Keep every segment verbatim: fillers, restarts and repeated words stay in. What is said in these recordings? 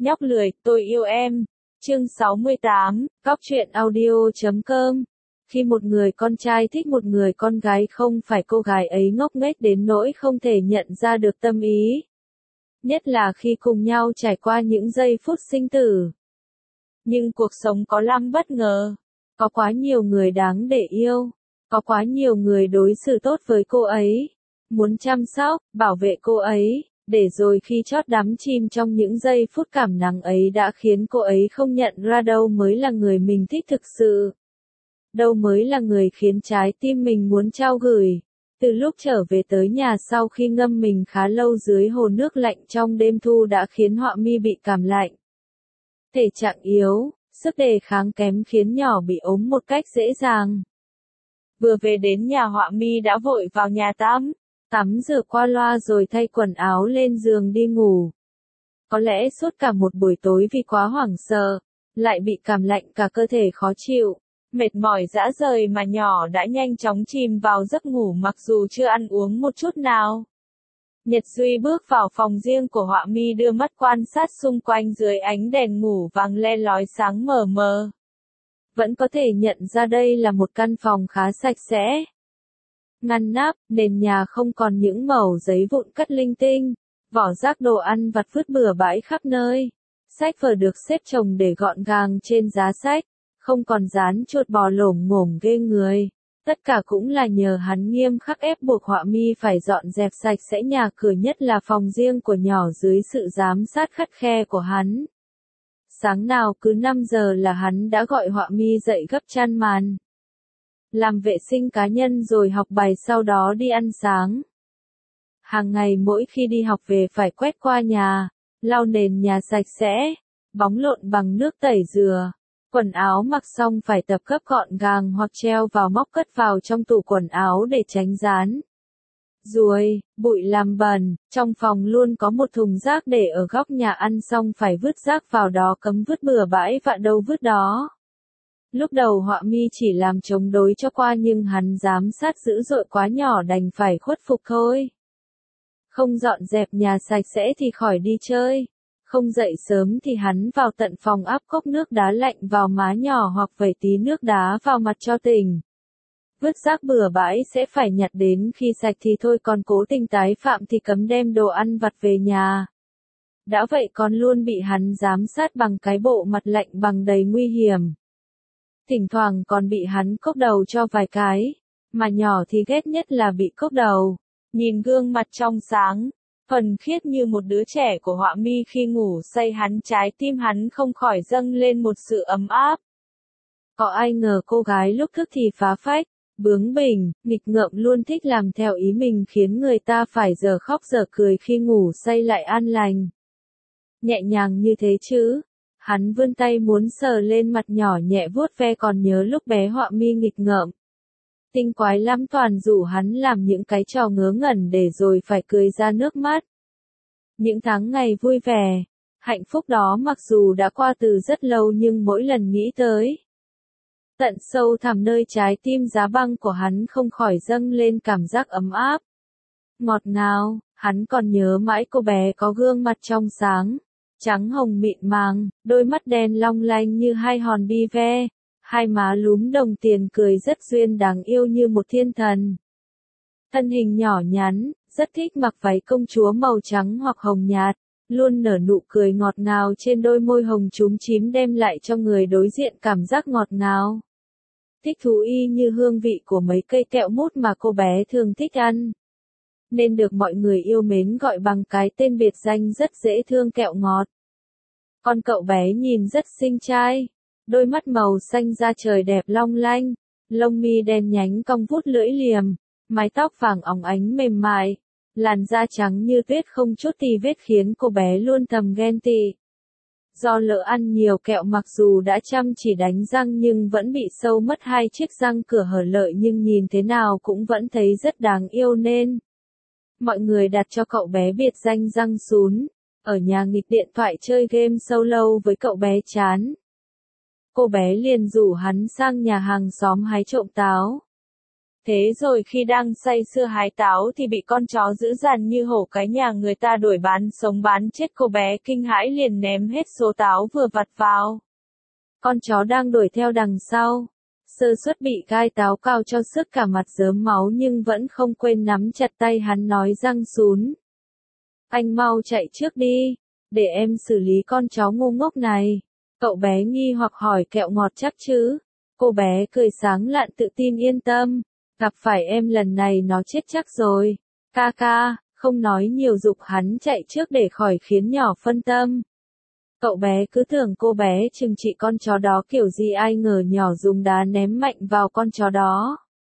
Nhóc lười, tôi yêu em. Chương sáu mươi tám, Cóc truyện audio chấm com. Khi một người con trai thích một người con gái không phải cô gái ấy ngốc nghếch đến nỗi không thể nhận ra được tâm ý. Nhất là khi cùng nhau trải qua những giây phút sinh tử. Nhưng cuộc sống có lắm bất ngờ. Có quá nhiều người đáng để yêu. Có quá nhiều người đối xử tốt với cô ấy. Muốn chăm sóc, bảo vệ cô ấy. Để rồi khi chót đắm chìm trong những giây phút cảm nắng ấy đã khiến cô ấy không nhận ra đâu mới là người mình thích thực sự. Đâu mới là người khiến trái tim mình muốn trao gửi. Từ lúc trở về tới nhà sau khi ngâm mình khá lâu dưới hồ nước lạnh trong đêm thu đã khiến Họa Mi bị cảm lạnh. Thể trạng yếu, sức đề kháng kém khiến nhỏ bị ốm một cách dễ dàng. Vừa về đến nhà Họa Mi đã vội vào nhà tắm. Tắm rửa qua loa rồi thay quần áo lên giường đi ngủ. Có lẽ suốt cả một buổi tối vì quá hoảng sợ, lại bị cảm lạnh cả cơ thể khó chịu, mệt mỏi rã rời mà nhỏ đã nhanh chóng chìm vào giấc ngủ mặc dù chưa ăn uống một chút nào. Nhật Duy bước vào phòng riêng của Họa Mi đưa mắt quan sát xung quanh dưới ánh đèn ngủ vàng le lói sáng mờ mờ. Vẫn có thể nhận ra đây là một căn phòng khá sạch sẽ. Ngăn nắp, nền nhà không còn những mẩu giấy vụn cắt linh tinh, vỏ rác đồ ăn vặt vứt bừa bãi khắp nơi. Sách vở được xếp chồng để gọn gàng trên giá sách, không còn dán chuột bò lổm ngổm ghê người. Tất cả cũng là nhờ hắn nghiêm khắc ép buộc Họa Mi phải dọn dẹp sạch sẽ nhà cửa, nhất là phòng riêng của nhỏ dưới sự giám sát khắt khe của hắn. Sáng nào cứ năm giờ là hắn đã gọi Họa Mi dậy gấp chăn màn. Làm vệ sinh cá nhân rồi học bài sau đó đi ăn sáng. Hàng ngày mỗi khi đi học về phải quét qua nhà, lau nền nhà sạch sẽ, bóng lộn bằng nước tẩy dừa. Quần áo mặc xong phải tập gấp gọn gàng hoặc treo vào móc cất vào trong tủ quần áo để tránh dán. Ruồi, bụi làm bẩn, trong phòng luôn có một thùng rác để ở góc nhà, ăn xong phải vứt rác vào đó, cấm vứt bừa bãi vạ đâu vứt đó. Lúc đầu Họa Mi chỉ làm chống đối cho qua nhưng hắn giám sát dữ dội quá nhỏ đành phải khuất phục thôi. Không dọn dẹp nhà sạch sẽ thì khỏi đi chơi. Không dậy sớm thì hắn vào tận phòng áp cốc nước đá lạnh vào má nhỏ hoặc vẩy tí nước đá vào mặt cho tỉnh. Vứt rác bừa bãi sẽ phải nhặt đến khi sạch thì thôi, còn cố tình tái phạm thì cấm đem đồ ăn vặt về nhà. Đã vậy còn luôn bị hắn giám sát bằng cái bộ mặt lạnh bằng đầy nguy hiểm. Thỉnh thoảng còn bị hắn cốc đầu cho vài cái, mà nhỏ thì ghét nhất là bị cốc đầu. Nhìn gương mặt trong sáng, thuần khiết như một đứa trẻ của Họa Mi khi ngủ say, hắn trái tim hắn không khỏi dâng lên một sự ấm áp. Có ai ngờ cô gái lúc thức thì phá phách, bướng bỉnh, nghịch ngợm, luôn thích làm theo ý mình khiến người ta phải giờ khóc giờ cười khi ngủ say lại an lành. Nhẹ nhàng như thế chứ. Hắn vươn tay muốn sờ lên mặt nhỏ nhẹ vuốt ve, còn nhớ lúc bé Họa Mi nghịch ngợm. Tinh quái lắm, toàn rủ hắn làm những cái trò ngớ ngẩn để rồi phải cười ra nước mắt. Những tháng ngày vui vẻ, hạnh phúc đó mặc dù đã qua từ rất lâu nhưng mỗi lần nghĩ tới, tận sâu thẳm nơi trái tim giá băng của hắn không khỏi dâng lên cảm giác ấm áp. Ngọt ngào, hắn còn nhớ mãi cô bé có gương mặt trong sáng, trắng hồng mịn màng, đôi mắt đen long lanh như hai hòn bi ve, hai má lúm đồng tiền, cười rất duyên đáng yêu như một thiên thần. Thân hình nhỏ nhắn, rất thích mặc váy công chúa màu trắng hoặc hồng nhạt, luôn nở nụ cười ngọt ngào trên đôi môi hồng chúm chím, đem lại cho người đối diện cảm giác ngọt ngào. Thích thú y như hương vị của mấy cây kẹo mút mà cô bé thường thích ăn. Nên được mọi người yêu mến gọi bằng cái tên biệt danh rất dễ thương, kẹo ngọt. Con cậu bé nhìn rất xinh trai, đôi mắt màu xanh da trời đẹp long lanh, lông mi đen nhánh cong vút lưỡi liềm, mái tóc vàng óng ánh mềm mại, làn da trắng như tuyết không chút tì vết khiến cô bé luôn thầm ghen tị. Do lỡ ăn nhiều kẹo, mặc dù đã chăm chỉ đánh răng nhưng vẫn bị sâu mất hai chiếc răng cửa hở lợi, nhưng nhìn thế nào cũng vẫn thấy rất đáng yêu nên mọi người đặt cho cậu bé biệt danh răng sún. Ở nhà nghịch điện thoại chơi game solo với cậu bé chán, cô bé liền rủ hắn sang nhà hàng xóm hái trộm táo. Thế rồi khi đang say sưa hái táo thì bị con chó dữ dằn như hổ cái nhà người ta đuổi bán sống bán chết, cô bé kinh hãi liền ném hết số táo vừa vặt vào. Con chó đang đuổi theo đằng sau. Sơ suất bị gai táo cao cho sức cả mặt rớm máu nhưng vẫn không quên nắm chặt tay hắn nói răng sún. Anh mau chạy trước đi, để em xử lý con chó ngu ngốc này. Cậu bé nghi hoặc hỏi kẹo ngọt chắc chứ? Cô bé cười sáng lạn tự tin yên tâm. Gặp phải em lần này nó chết chắc rồi. Ca ca, không nói nhiều giục hắn chạy trước để khỏi khiến nhỏ phân tâm. Cậu bé cứ tưởng cô bé trừng trị con chó đó kiểu gì, ai ngờ nhỏ dùng đá ném mạnh vào con chó đó.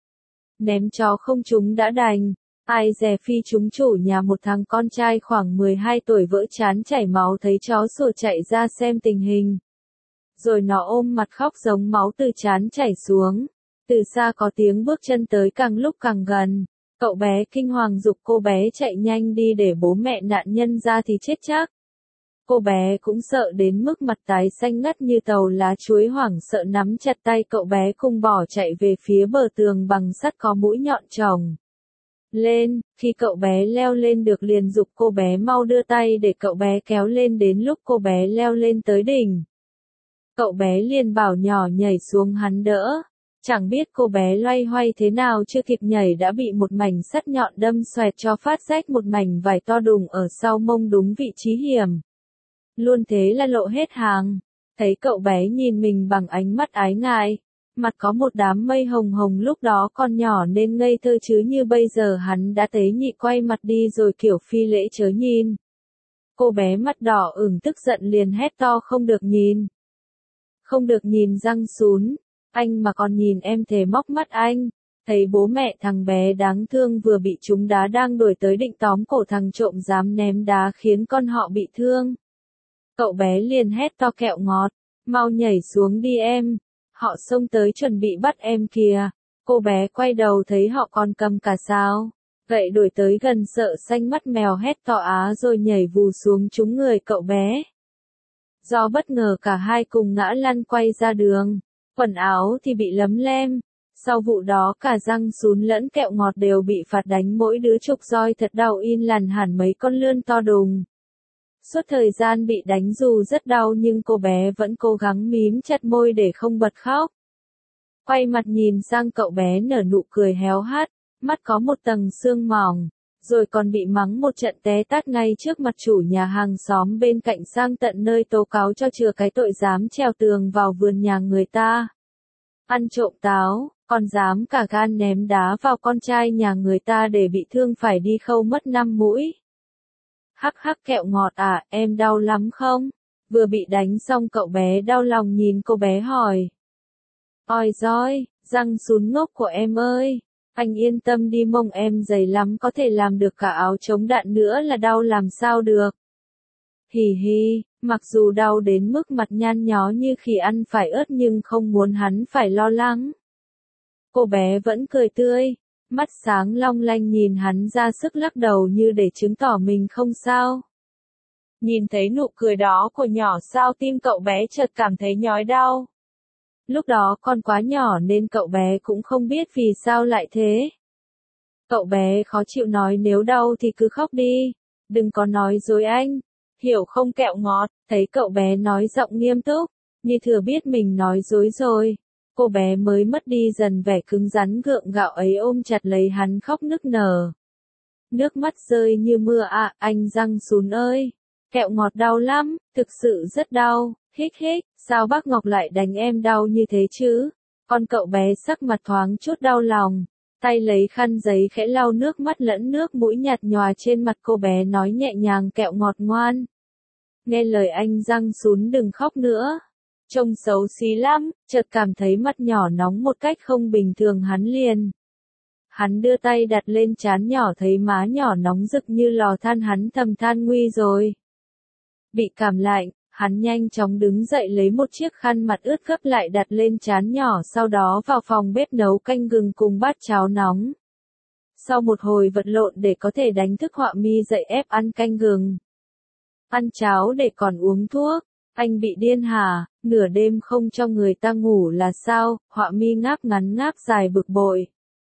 Ném chó không trúng đã đành, ai dè phi trúng chủ nhà một thằng con trai khoảng mười hai tuổi vỡ trán chảy máu, thấy chó sủa chạy ra xem tình hình. Rồi nó ôm mặt khóc giống máu từ trán chảy xuống. Từ xa có tiếng bước chân tới càng lúc càng gần. Cậu bé kinh hoàng giục cô bé chạy nhanh đi để bố mẹ nạn nhân ra thì chết chắc. Cô bé cũng sợ đến mức mặt tái xanh ngắt như tàu lá chuối, hoảng sợ nắm chặt tay cậu bé cùng bỏ chạy về phía bờ tường bằng sắt có mũi nhọn trồng lên. Khi cậu bé leo lên được liền giục cô bé mau đưa tay để cậu bé kéo lên. Đến lúc cô bé leo lên tới đỉnh, cậu bé liền bảo nhỏ nhảy xuống hắn đỡ. Chẳng biết cô bé loay hoay thế nào chưa kịp nhảy đã bị một mảnh sắt nhọn đâm xoẹt cho phát rách một mảnh vải to đùng ở sau mông, đúng vị trí hiểm. Luôn thế là lộ hết hàng. Thấy cậu bé nhìn mình bằng ánh mắt ái ngại, mặt có một đám mây hồng hồng, lúc đó con nhỏ nên ngây thơ chứ như bây giờ hắn đã tế nhị quay mặt đi rồi kiểu phi lễ chớ nhìn. Cô bé mặt đỏ ửng tức giận liền hét to không được nhìn. Không được nhìn răng sún. Anh mà còn nhìn em thề móc mắt anh. Thấy bố mẹ thằng bé đáng thương vừa bị trúng đá đang đuổi tới định tóm cổ thằng trộm dám ném đá khiến con họ bị thương. Cậu bé liền hét to kẹo ngọt, mau nhảy xuống đi em. Họ xông tới chuẩn bị bắt em kìa. Cô bé quay đầu thấy họ còn cầm cả sáo gậy đuổi tới gần, sợ xanh mắt mèo hét to á rồi nhảy vù xuống trúng người cậu bé. Do bất ngờ cả hai cùng ngã lăn quay ra đường. Quần áo thì bị lấm lem. Sau vụ đó cả răng sún lẫn kẹo ngọt đều bị phạt đánh mỗi đứa chục roi thật đau in lằn hẳn mấy con lươn to đùng. Suốt thời gian bị đánh dù rất đau nhưng cô bé vẫn cố gắng mím chặt môi để không bật khóc. Quay mặt nhìn sang cậu bé nở nụ cười héo hắt, mắt có một tầng sương mỏng, rồi còn bị mắng một trận té tát ngay trước mặt chủ nhà hàng xóm bên cạnh, sang tận nơi tố cáo cho chừa cái tội dám trèo tường vào vườn nhà người ta. Ăn trộm táo, còn dám cả gan ném đá vào con trai nhà người ta để bị thương phải đi khâu mất năm mũi. Hắc hắc kẹo ngọt à, em đau lắm không? Vừa bị đánh xong cậu bé đau lòng nhìn cô bé hỏi. Ôi giời, răng sún ngốc của em ơi, anh yên tâm đi, mông em dày lắm, có thể làm được cả áo chống đạn nữa, là đau làm sao được. Hì hì, mặc dù đau đến mức mặt nhăn nhó như khi ăn phải ớt nhưng không muốn hắn phải lo lắng. Cô bé vẫn cười tươi, mắt sáng long lanh nhìn hắn ra sức lắc đầu như để chứng tỏ mình không sao. Nhìn thấy nụ cười đó của nhỏ sao tim cậu bé chợt cảm thấy nhói đau. Lúc đó con quá nhỏ nên cậu bé cũng không biết vì sao lại thế. Cậu bé khó chịu nói nếu đau thì cứ khóc đi, đừng có nói dối anh, hiểu không kẹo ngọt. Thấy cậu bé nói giọng nghiêm túc, như thừa biết mình nói dối rồi. Cô bé mới mất đi dần vẻ cứng rắn gượng gạo ấy, ôm chặt lấy hắn khóc nức nở. Nước mắt rơi như mưa à, anh răng sún ơi. Kẹo ngọt đau lắm, thực sự rất đau, hích hích, sao bác Ngọc lại đánh em đau như thế chứ? Con cậu bé sắc mặt thoáng chút đau lòng, tay lấy khăn giấy khẽ lau nước mắt lẫn nước mũi nhạt nhòa trên mặt cô bé, nói nhẹ nhàng kẹo ngọt ngoan. Nghe lời anh răng sún đừng khóc nữa. Trông xấu xí lắm, chợt cảm thấy mặt nhỏ nóng một cách không bình thường, hắn liền. Hắn đưa tay đặt lên trán nhỏ, thấy má nhỏ nóng rực như lò than, hắn thầm than nguy rồi. Bị cảm lạnh, hắn nhanh chóng đứng dậy lấy một chiếc khăn mặt ướt gấp lại đặt lên trán nhỏ, sau đó vào phòng bếp nấu canh gừng cùng bát cháo nóng. Sau một hồi vật lộn để có thể đánh thức Họa Mi dậy ép ăn canh gừng, ăn cháo để còn uống thuốc. Anh bị điên hả, nửa đêm không cho người ta ngủ là sao? Họa Mi ngáp ngắn ngáp dài bực bội.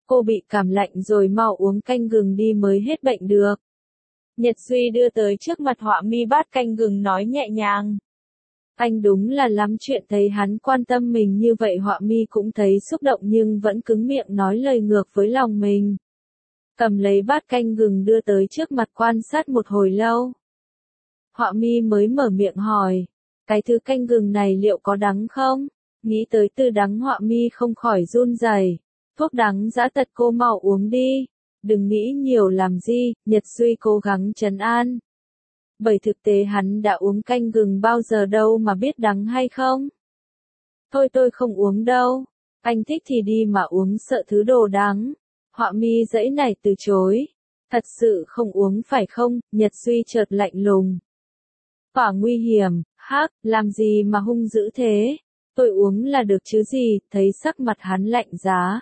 Cô bị cảm lạnh rồi mau uống canh gừng đi mới hết bệnh được. Nhật Duy đưa tới trước mặt Họa Mi bát canh gừng nói nhẹ nhàng. Anh đúng là lắm chuyện, thấy hắn quan tâm mình như vậy Họa Mi cũng thấy xúc động nhưng vẫn cứng miệng nói lời ngược với lòng mình. Cầm lấy bát canh gừng đưa tới trước mặt quan sát một hồi lâu. Họa Mi mới mở miệng hỏi, cái thứ canh gừng này liệu có đắng không? Nghĩ tới từ đắng Họa Mi không khỏi run rẩy. Thuốc đắng dã tật cô mau uống đi. Đừng nghĩ nhiều làm gì, Nhật Duy cố gắng trấn an. Bởi thực tế hắn đã uống canh gừng bao giờ đâu mà biết đắng hay không. Thôi tôi không uống đâu. Anh thích thì đi mà uống, sợ thứ đồ đắng. Họa Mi giãy nảy từ chối. Thật sự không uống phải không? Nhật Duy chợt lạnh lùng. Quả nguy hiểm, hắc, làm gì mà hung dữ thế? Tôi uống là được chứ gì, thấy sắc mặt hắn lạnh giá.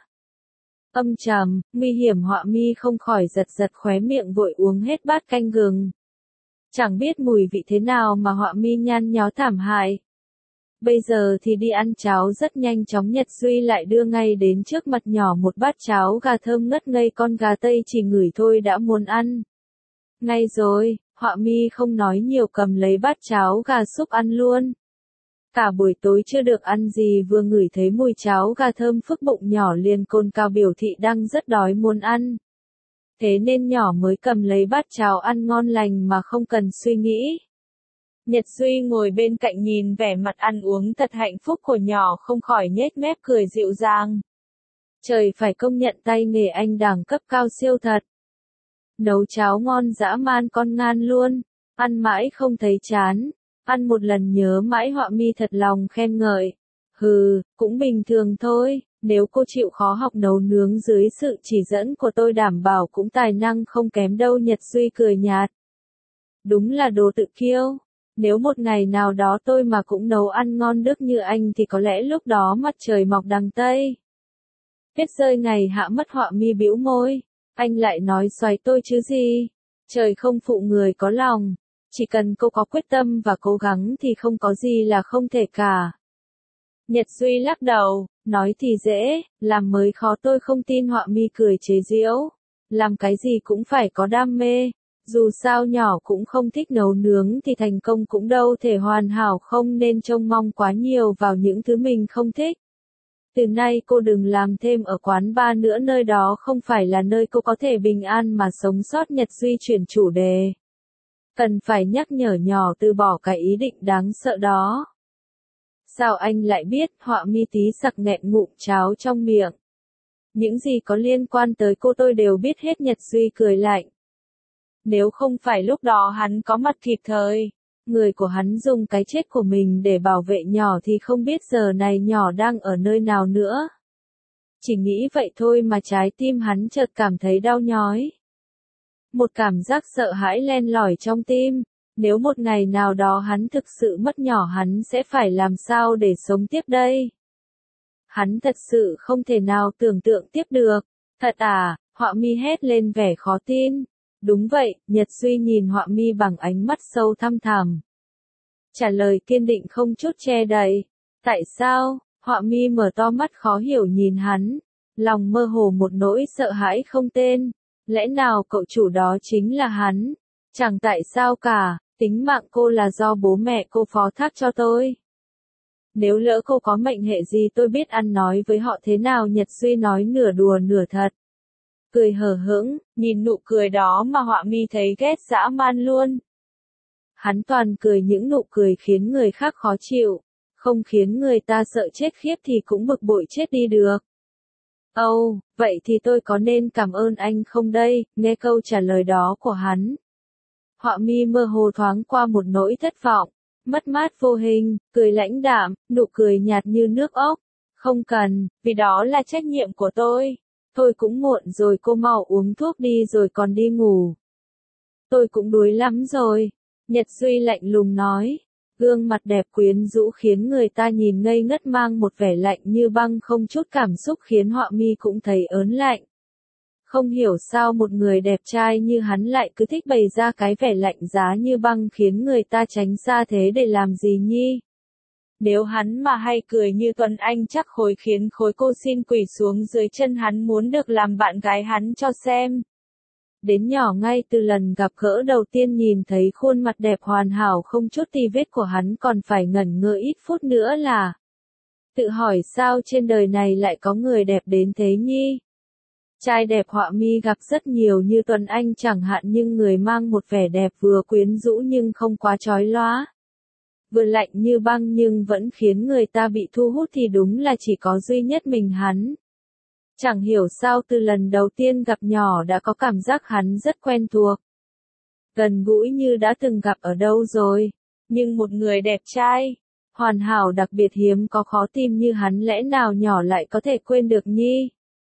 Âm trầm, nguy hiểm Họa Mi không khỏi giật giật khóe miệng vội uống hết bát canh gừng. Chẳng biết mùi vị thế nào mà Họa Mi nhăn nhó thảm hại. Bây giờ thì đi ăn cháo rất nhanh chóng, Nhật Duy lại đưa ngay đến trước mặt nhỏ một bát cháo gà thơm ngất ngây, con gà Tây chỉ ngửi thôi đã muốn ăn. Ngay rồi, Họa Mi không nói nhiều cầm lấy bát cháo gà súp ăn luôn. Cả buổi tối chưa được ăn gì vừa ngửi thấy mùi cháo gà thơm phức bụng nhỏ liền cồn cào biểu thị đang rất đói muốn ăn. Thế nên nhỏ mới cầm lấy bát cháo ăn ngon lành mà không cần suy nghĩ. Nhật Duy ngồi bên cạnh nhìn vẻ mặt ăn uống thật hạnh phúc của nhỏ không khỏi nhếch mép cười dịu dàng. Trời phải công nhận tay nghề anh đẳng cấp cao siêu thật. Nấu cháo ngon dã man con ngan luôn, ăn mãi không thấy chán. Ăn một lần nhớ mãi Họa Mi thật lòng khen ngợi. Hừ, cũng bình thường thôi, nếu cô chịu khó học nấu nướng dưới sự chỉ dẫn của tôi đảm bảo cũng tài năng không kém đâu. Nhật Duy cười nhạt. Đúng là đồ tự kiêu, nếu một ngày nào đó tôi mà cũng nấu ăn ngon đức như anh thì có lẽ lúc đó mặt trời mọc đằng Tây. Biết rơi ngày hạ mất Họa Mi bĩu môi, anh lại nói xoáy tôi chứ gì, trời không phụ người có lòng. Chỉ cần cô có quyết tâm và cố gắng thì không có gì là không thể cả. Nhật Duy lắc đầu, nói thì dễ, làm mới khó, tôi không tin. Họa Mi cười chế giễu. Làm cái gì cũng phải có đam mê. Dù sao nhỏ cũng không thích nấu nướng thì thành công cũng đâu thể hoàn hảo, không nên trông mong quá nhiều vào những thứ mình không thích. Từ nay cô đừng làm thêm ở quán bar nữa, nơi đó không phải là nơi cô có thể bình an mà sống sót. Nhật Duy chuyển chủ đề. Cần phải nhắc nhở nhỏ từ bỏ cái ý định đáng sợ đó. Sao anh lại biết? Họa Mi tí sặc nghẹn ngụm cháo trong miệng. Những gì có liên quan tới cô tôi đều biết hết. Nhật Duy cười lạnh. Nếu không phải lúc đó hắn có mặt kịp thời, người của hắn dùng cái chết của mình để bảo vệ nhỏ thì không biết giờ này nhỏ đang ở nơi nào nữa. Chỉ nghĩ vậy thôi mà trái tim hắn chợt cảm thấy đau nhói. Một cảm giác sợ hãi len lỏi trong tim, nếu một ngày nào đó hắn thực sự mất nhỏ hắn sẽ phải làm sao để sống tiếp đây? Hắn thật sự không thể nào tưởng tượng tiếp được. Thật à? Họa Mi hét lên vẻ khó tin. Đúng vậy, Nhật Duy nhìn Họa Mi bằng ánh mắt sâu thăm thẳm. Trả lời kiên định không chút che đậy. Tại sao? Họa Mi mở to mắt khó hiểu nhìn hắn, lòng mơ hồ một nỗi sợ hãi không tên. Lẽ nào cậu chủ đó chính là hắn? Chẳng tại sao cả, tính mạng cô là do bố mẹ cô phó thác cho tôi. Nếu lỡ cô có mệnh hệ gì tôi biết ăn nói với họ thế nào. Nhật Duy nói nửa đùa nửa thật. Cười hờ hững, nhìn nụ cười đó mà Họa Mi thấy ghét dã man luôn. Hắn toàn cười những nụ cười khiến người khác khó chịu, không khiến người ta sợ chết khiếp thì cũng bực bội chết đi được. Âu, oh, vậy thì tôi có nên cảm ơn anh không đây? Nghe câu trả lời đó của hắn, Họa Mi mơ hồ thoáng qua một nỗi thất vọng, mất mát vô hình, cười lãnh đạm, nụ cười nhạt như nước ốc. Không cần, vì đó là trách nhiệm của tôi. Thôi cũng muộn rồi, cô mau uống thuốc đi rồi còn đi ngủ. Tôi cũng đuối lắm rồi. Nhật Duy lạnh lùng nói. Gương mặt đẹp quyến rũ khiến người ta nhìn ngây ngất, mang một vẻ lạnh như băng không chút cảm xúc khiến Họa Mi cũng thấy ớn lạnh. Không hiểu sao một người đẹp trai như hắn lại cứ thích bày ra cái vẻ lạnh giá như băng khiến người ta tránh xa thế để làm gì nhi? Nếu hắn mà hay cười như Tuấn Anh chắc khối khiến khối cô xin quỳ xuống dưới chân hắn muốn được làm bạn gái hắn cho xem. Đến nhỏ ngay từ lần gặp gỡ đầu tiên nhìn thấy khuôn mặt đẹp hoàn hảo không chút tì vết của hắn còn phải ngẩn ngơ ít phút nữa là tự hỏi sao trên đời này lại có người đẹp đến thế nhi. Trai đẹp họa mi gặp rất nhiều như Tuấn Anh chẳng hạn nhưng người mang một vẻ đẹp vừa quyến rũ nhưng không quá chói lóa. Vừa lạnh như băng nhưng vẫn khiến người ta bị thu hút thì đúng là chỉ có duy nhất mình hắn. Chẳng hiểu sao từ lần đầu tiên gặp nhỏ đã có cảm giác hắn rất quen thuộc. Gần gũi như đã từng gặp ở đâu rồi. Nhưng một người đẹp trai, hoàn hảo đặc biệt hiếm có khó tìm như hắn lẽ nào nhỏ lại có thể quên được nhi.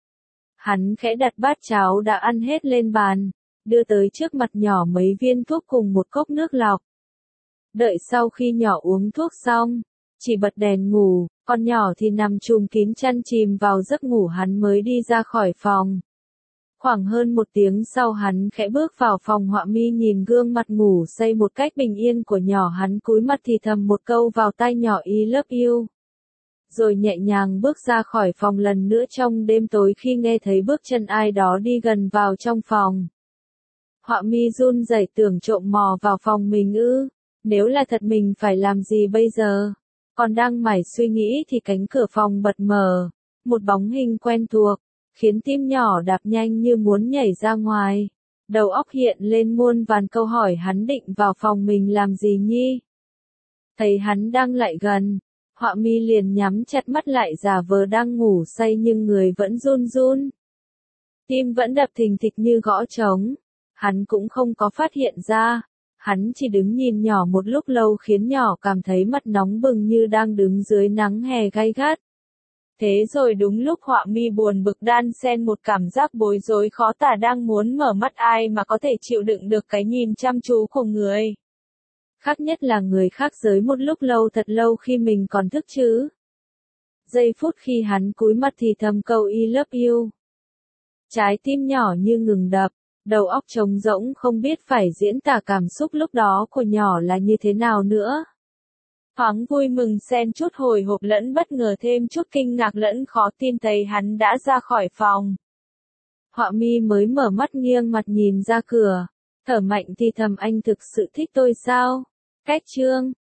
Hắn khẽ đặt bát cháo đã ăn hết lên bàn, đưa tới trước mặt nhỏ mấy viên thuốc cùng một cốc nước lọc. Đợi sau khi nhỏ uống thuốc xong, chỉ bật đèn ngủ, con nhỏ thì nằm chùm kín chăn chìm vào giấc ngủ hắn mới đi ra khỏi phòng. Khoảng hơn một tiếng sau hắn khẽ bước vào phòng họa mi nhìn gương mặt ngủ say một cách bình yên của nhỏ hắn cúi mặt thì thầm một câu vào tai nhỏ I love you. Rồi nhẹ nhàng bước ra khỏi phòng lần nữa trong đêm tối khi nghe thấy bước chân ai đó đi gần vào trong phòng. Họa mi run rẩy tưởng trộm mò vào phòng mình ư, nếu là thật mình phải làm gì bây giờ? Còn đang mải suy nghĩ thì cánh cửa phòng bật mở, một bóng hình quen thuộc, khiến tim nhỏ đạp nhanh như muốn nhảy ra ngoài. Đầu óc hiện lên muôn vàn câu hỏi hắn định vào phòng mình làm gì nhi? Thấy hắn đang lại gần, họa mi liền nhắm chặt mắt lại giả vờ đang ngủ say nhưng người vẫn run run. Tim vẫn đập thình thịch như gõ trống, hắn cũng không có phát hiện ra. Hắn chỉ đứng nhìn nhỏ một lúc lâu khiến nhỏ cảm thấy mặt nóng bừng như đang đứng dưới nắng hè gay gắt. Thế rồi đúng lúc họa mi buồn bực đan xen một cảm giác bối rối khó tả đang muốn mở mắt ai mà có thể chịu đựng được cái nhìn chăm chú của người. Khác nhất là người khác giới một lúc lâu thật lâu khi mình còn thức chứ. Giây phút khi hắn cúi mặt thì thầm câu I love you. Trái tim nhỏ như ngừng đập. Đầu óc trống rỗng không biết phải diễn tả cảm xúc lúc đó của nhỏ là như thế nào nữa. Thoáng vui mừng xen chút hồi hộp lẫn bất ngờ thêm chút kinh ngạc lẫn khó tin thấy hắn đã ra khỏi phòng. Họa mi mới mở mắt nghiêng mặt nhìn ra cửa, thở mạnh thì thầm anh thực sự thích tôi sao? Cách chương